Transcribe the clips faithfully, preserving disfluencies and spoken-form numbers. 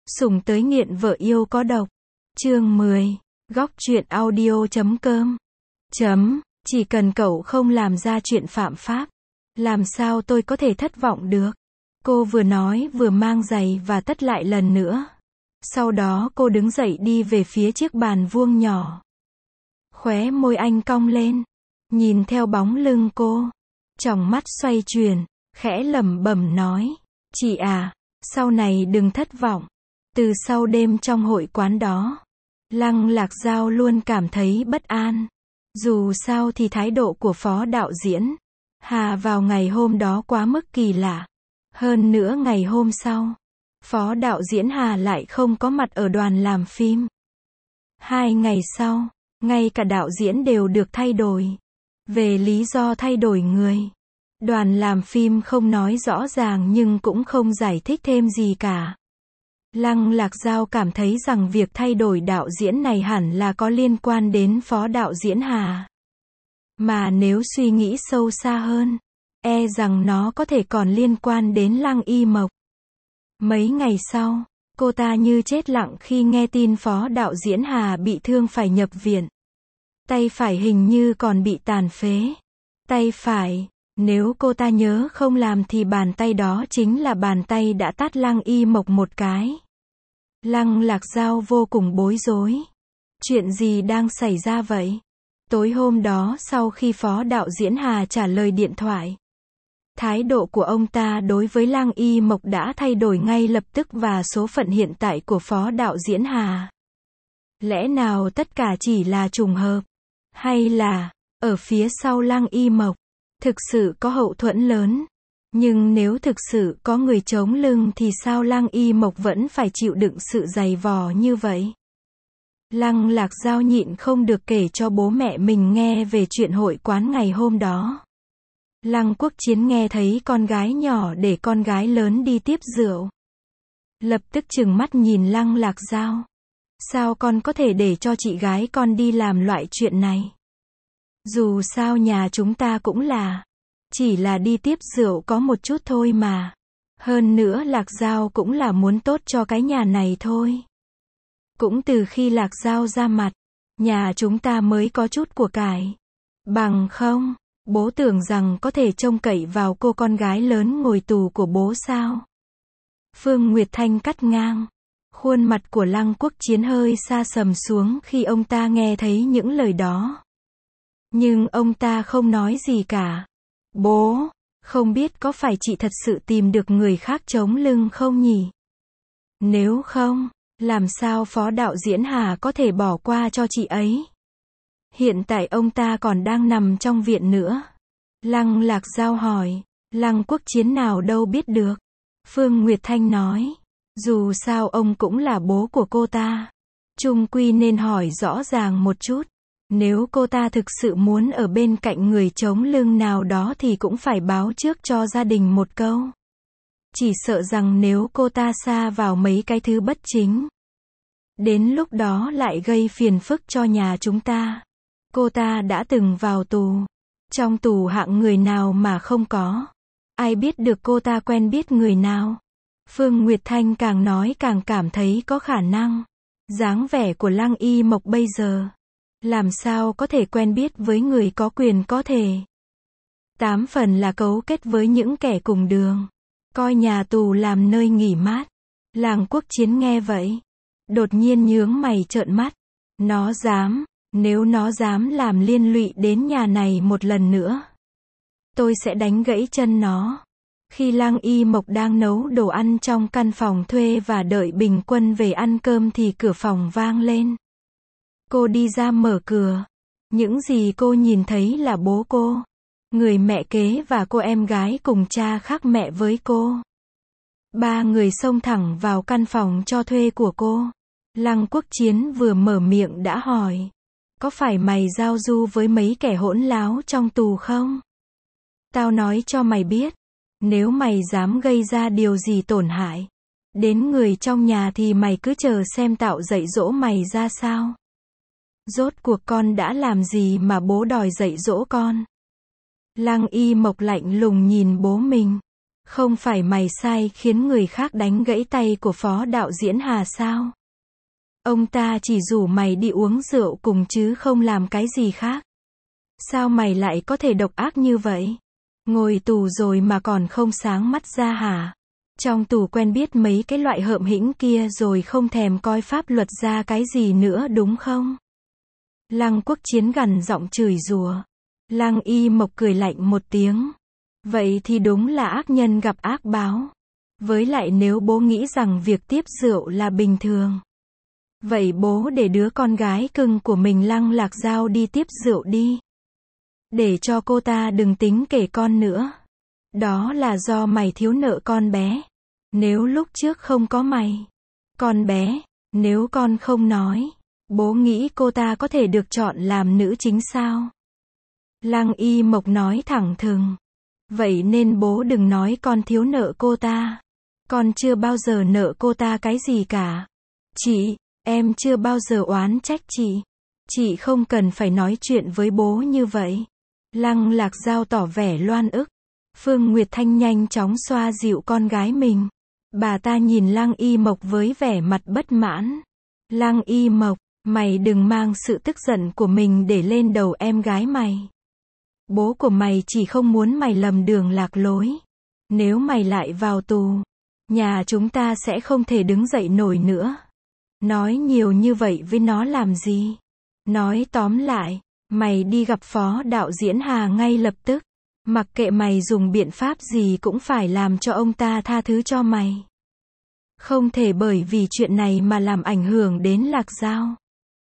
Sủng tới nghiện vợ yêu có độc. Chương mười. Góc truyện audio chấm com. Chấm. Chỉ cần cậu không làm ra chuyện phạm pháp, làm sao tôi có thể thất vọng được. Cô vừa nói vừa mang giày và tất lại lần nữa. Sau đó cô đứng dậy đi về phía chiếc bàn vuông nhỏ. Khóe môi anh cong lên, nhìn theo bóng lưng cô, tròng mắt xoay chuyển, khẽ lẩm bẩm nói, chị à, sau này đừng thất vọng. Từ sau đêm trong hội quán đó, Lăng Lạc Giao luôn cảm thấy bất an. Dù sao thì thái độ của phó đạo diễn Hà vào ngày hôm đó quá mức kỳ lạ. Hơn nữa ngày hôm sau, phó đạo diễn Hà lại không có mặt ở đoàn làm phim. Hai ngày sau, ngay cả đạo diễn đều được thay đổi. Về lý do thay đổi người, đoàn làm phim không nói rõ ràng nhưng cũng không giải thích thêm gì cả. Lăng Lạc Giao cảm thấy rằng việc thay đổi đạo diễn này hẳn là có liên quan đến phó đạo diễn Hà. Mà nếu suy nghĩ sâu xa hơn, e rằng nó có thể còn liên quan đến Lăng Y Mộc. Mấy ngày sau, cô ta như chết lặng khi nghe tin phó đạo diễn Hà bị thương phải nhập viện. Tay phải hình như còn bị tàn phế. Tay phải, nếu cô ta nhớ không làm thì bàn tay đó chính là bàn tay đã tát Lăng Y Mộc một cái. Lăng Lạc Giao vô cùng bối rối. Chuyện gì đang xảy ra vậy? Tối hôm đó sau khi phó đạo diễn Hà trả lời điện thoại, thái độ của ông ta đối với Lăng Y Mộc đã thay đổi ngay lập tức và số phận hiện tại của phó đạo diễn Hà. Lẽ nào tất cả chỉ là trùng hợp? Hay là, ở phía sau Lăng Y Mộc, thực sự có hậu thuẫn lớn? Nhưng nếu thực sự có người chống lưng thì sao Lăng Y Mộc vẫn phải chịu đựng sự dày vò như vậy? Lăng Lạc Giao nhịn không được kể cho bố mẹ mình nghe về chuyện hội quán ngày hôm đó. Lăng Quốc Chiến nghe thấy con gái nhỏ để con gái lớn đi tiếp rượu, lập tức trừng mắt nhìn Lăng Lạc Giao. Sao con có thể để cho chị gái con đi làm loại chuyện này? Dù sao nhà chúng ta cũng là chỉ là đi tiếp rượu có một chút thôi mà. Hơn nữa Lạc Giao cũng là muốn tốt cho cái nhà này thôi. Cũng từ khi Lạc Giao ra mặt, nhà chúng ta mới có chút của cải. Bằng không, bố tưởng rằng có thể trông cậy vào cô con gái lớn ngồi tù của bố sao? Phương Nguyệt Thanh cắt ngang. Khuôn mặt của Lăng Quốc Chiến hơi sa sầm xuống khi ông ta nghe thấy những lời đó. Nhưng ông ta không nói gì cả. Bố, không biết có phải chị thật sự tìm được người khác chống lưng không nhỉ? Nếu không, làm sao phó đạo diễn Hà có thể bỏ qua cho chị ấy? Hiện tại ông ta còn đang nằm trong viện nữa. Lăng Lạc Giao hỏi. Lăng Quốc Chiến nào đâu biết được. Phương Nguyệt Thanh nói. Dù sao ông cũng là bố của cô ta. Chung quy nên hỏi rõ ràng một chút. Nếu cô ta thực sự muốn ở bên cạnh người chống lưng nào đó thì cũng phải báo trước cho gia đình một câu. Chỉ sợ rằng nếu cô ta sa vào mấy cái thứ bất chính, đến lúc đó lại gây phiền phức cho nhà chúng ta. Cô ta đã từng vào tù. Trong tù hạng người nào mà không có. Ai biết được cô ta quen biết người nào. Phương Nguyệt Thanh càng nói càng cảm thấy có khả năng. Dáng vẻ của Lăng Y Mộc bây giờ, làm sao có thể quen biết với người có quyền có thể. Tám phần là cấu kết với những kẻ cùng đường, coi nhà tù làm nơi nghỉ mát. Lăng Quốc Chiến nghe vậy, đột nhiên nhướng mày trợn mắt. Nó dám, nếu nó dám làm liên lụy đến nhà này một lần nữa, tôi sẽ đánh gãy chân nó. Khi Lăng Y Mộc đang nấu đồ ăn trong căn phòng thuê và đợi Bình Quân về ăn cơm thì cửa phòng vang lên. Cô đi ra mở cửa. Những gì cô nhìn thấy là bố cô, người mẹ kế và cô em gái cùng cha khác mẹ với cô. Ba người xông thẳng vào căn phòng cho thuê của cô. Lăng Quốc Chiến vừa mở miệng đã hỏi. Có phải mày giao du với mấy kẻ hỗn láo trong tù không? Tao nói cho mày biết. Nếu mày dám gây ra điều gì tổn hại đến người trong nhà thì mày cứ chờ xem tạo dạy dỗ mày ra sao. Rốt cuộc con đã làm gì mà bố đòi dạy dỗ con? Lăng Y Mộc lạnh lùng nhìn bố mình. Không phải mày sai khiến người khác đánh gãy tay của phó đạo diễn Hà sao? Ông ta chỉ rủ mày đi uống rượu cùng chứ không làm cái gì khác. Sao mày lại có thể độc ác như vậy? Ngồi tù rồi mà còn không sáng mắt ra hả? Trong tù quen biết mấy cái loại hợm hĩnh kia rồi không thèm coi pháp luật ra cái gì nữa đúng không? Lăng Quốc Chiến gằn giọng chửi rủa. Lăng Y Mộc cười lạnh một tiếng. Vậy thì đúng là ác nhân gặp ác báo. Với lại nếu bố nghĩ rằng việc tiếp rượu là bình thường, vậy bố để đứa con gái cưng của mình Lăng Lạc Giao đi tiếp rượu đi. Để cho cô ta đừng tính kể con nữa. Đó là do mày thiếu nợ con bé. Nếu lúc trước không có mày, con bé, nếu con không nói, bố nghĩ cô ta có thể được chọn làm nữ chính sao? Lăng Y Mộc nói thẳng thừng. Vậy nên bố đừng nói con thiếu nợ cô ta. Con chưa bao giờ nợ cô ta cái gì cả. Chị, em chưa bao giờ oán trách chị. Chị không cần phải nói chuyện với bố như vậy. Lăng Lạc Giao tỏ vẻ loan ức. Phương Nguyệt Thanh nhanh chóng xoa dịu con gái mình. Bà ta nhìn Lăng Y Mộc với vẻ mặt bất mãn. Lăng Y Mộc, mày đừng mang sự tức giận của mình để lên đầu em gái mày. Bố của mày chỉ không muốn mày lầm đường lạc lối. Nếu mày lại vào tù, nhà chúng ta sẽ không thể đứng dậy nổi nữa. Nói nhiều như vậy với nó làm gì? Nói tóm lại, mày đi gặp phó đạo diễn Hà ngay lập tức. Mặc kệ mày dùng biện pháp gì cũng phải làm cho ông ta tha thứ cho mày. Không thể bởi vì chuyện này mà làm ảnh hưởng đến Lạc Giao.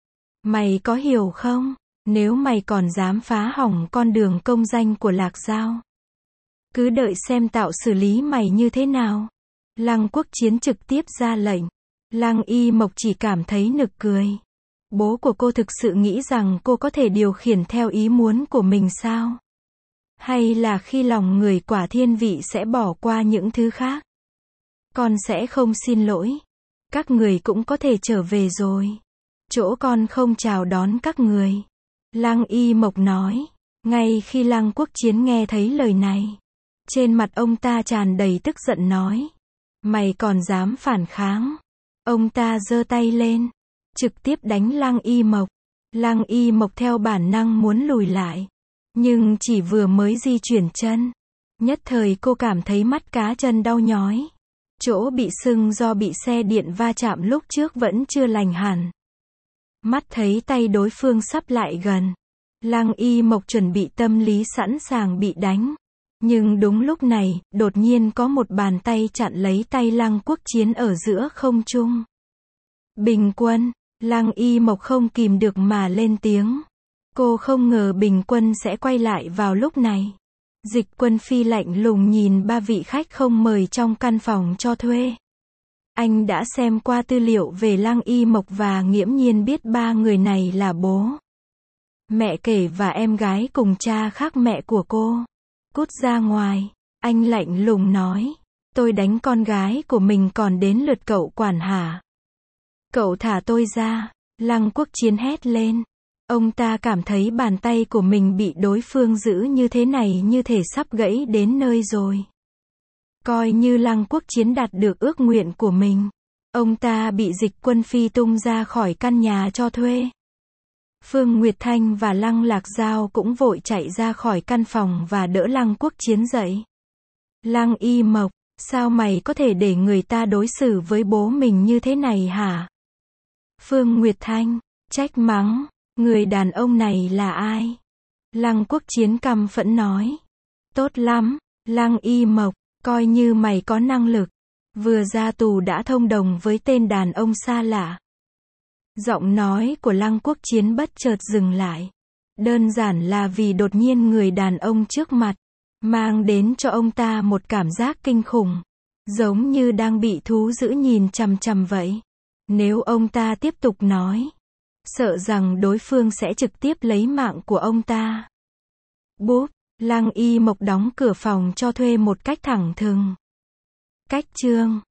Mày có hiểu không? Nếu mày còn dám phá hỏng con đường công danh của Lạc Giao, cứ đợi xem tạo xử lý mày như thế nào. Lăng Quốc Chiến trực tiếp ra lệnh. Lăng Y Mộc chỉ cảm thấy nực cười. Bố của cô thực sự nghĩ rằng cô có thể điều khiển theo ý muốn của mình sao? Hay là khi lòng người quả thiên vị sẽ bỏ qua những thứ khác? Con sẽ không xin lỗi. Các người cũng có thể trở về rồi. Chỗ con không chào đón các người. Lăng Y Mộc nói. Ngay khi Lăng Quốc Chiến nghe thấy lời này, trên mặt ông ta tràn đầy tức giận nói. Mày còn dám phản kháng? Ông ta giơ tay lên, trực tiếp đánh Lăng Y Mộc. Lăng Y Mộc theo bản năng muốn lùi lại. Nhưng chỉ vừa mới di chuyển chân, nhất thời cô cảm thấy mắt cá chân đau nhói. Chỗ bị sưng do bị xe điện va chạm lúc trước vẫn chưa lành hẳn. Mắt thấy tay đối phương sắp lại gần, Lăng Y Mộc chuẩn bị tâm lý sẵn sàng bị đánh. Nhưng đúng lúc này, đột nhiên có một bàn tay chặn lấy tay Lăng Quốc Chiến ở giữa không trung. Bình Quân, Lăng Y Mộc không kìm được mà lên tiếng. Cô không ngờ Bình Quân sẽ quay lại vào lúc này. Dịch Quân Phi lạnh lùng nhìn ba vị khách không mời trong căn phòng cho thuê. Anh đã xem qua tư liệu về Lăng Y Mộc và nghiễm nhiên biết ba người này là bố, mẹ kể và em gái cùng cha khác mẹ của cô. Cút ra ngoài, anh lạnh lùng nói. Tôi đánh con gái của mình còn đến lượt cậu quản hả? Cậu thả tôi ra, Lăng Quốc Chiến hét lên. Ông ta cảm thấy bàn tay của mình bị đối phương giữ như thế này như thể sắp gãy đến nơi rồi. Coi như Lăng Quốc Chiến đạt được ước nguyện của mình. Ông ta bị Dịch Quân Phi tung ra khỏi căn nhà cho thuê. Phương Nguyệt Thanh và Lăng Lạc Giao cũng vội chạy ra khỏi căn phòng và đỡ Lăng Quốc Chiến dậy. Lăng Y Mộc, sao mày có thể để người ta đối xử với bố mình như thế này hả? Phương Nguyệt Thanh, trách mắng, người đàn ông này là ai? Lăng Quốc Chiến căm phẫn nói. Tốt lắm, Lăng Y Mộc, coi như mày có năng lực. Vừa ra tù đã thông đồng với tên đàn ông xa lạ. Giọng nói của Lăng Quốc Chiến bất chợt dừng lại. Đơn giản là vì đột nhiên người đàn ông trước mặt mang đến cho ông ta một cảm giác kinh khủng, giống như đang bị thú dữ nhìn chằm chằm vậy. Nếu ông ta tiếp tục nói, sợ rằng đối phương sẽ trực tiếp lấy mạng của ông ta. Bốp, Lăng Y Mộc đóng cửa phòng cho thuê một cách thẳng thừng. Cách chương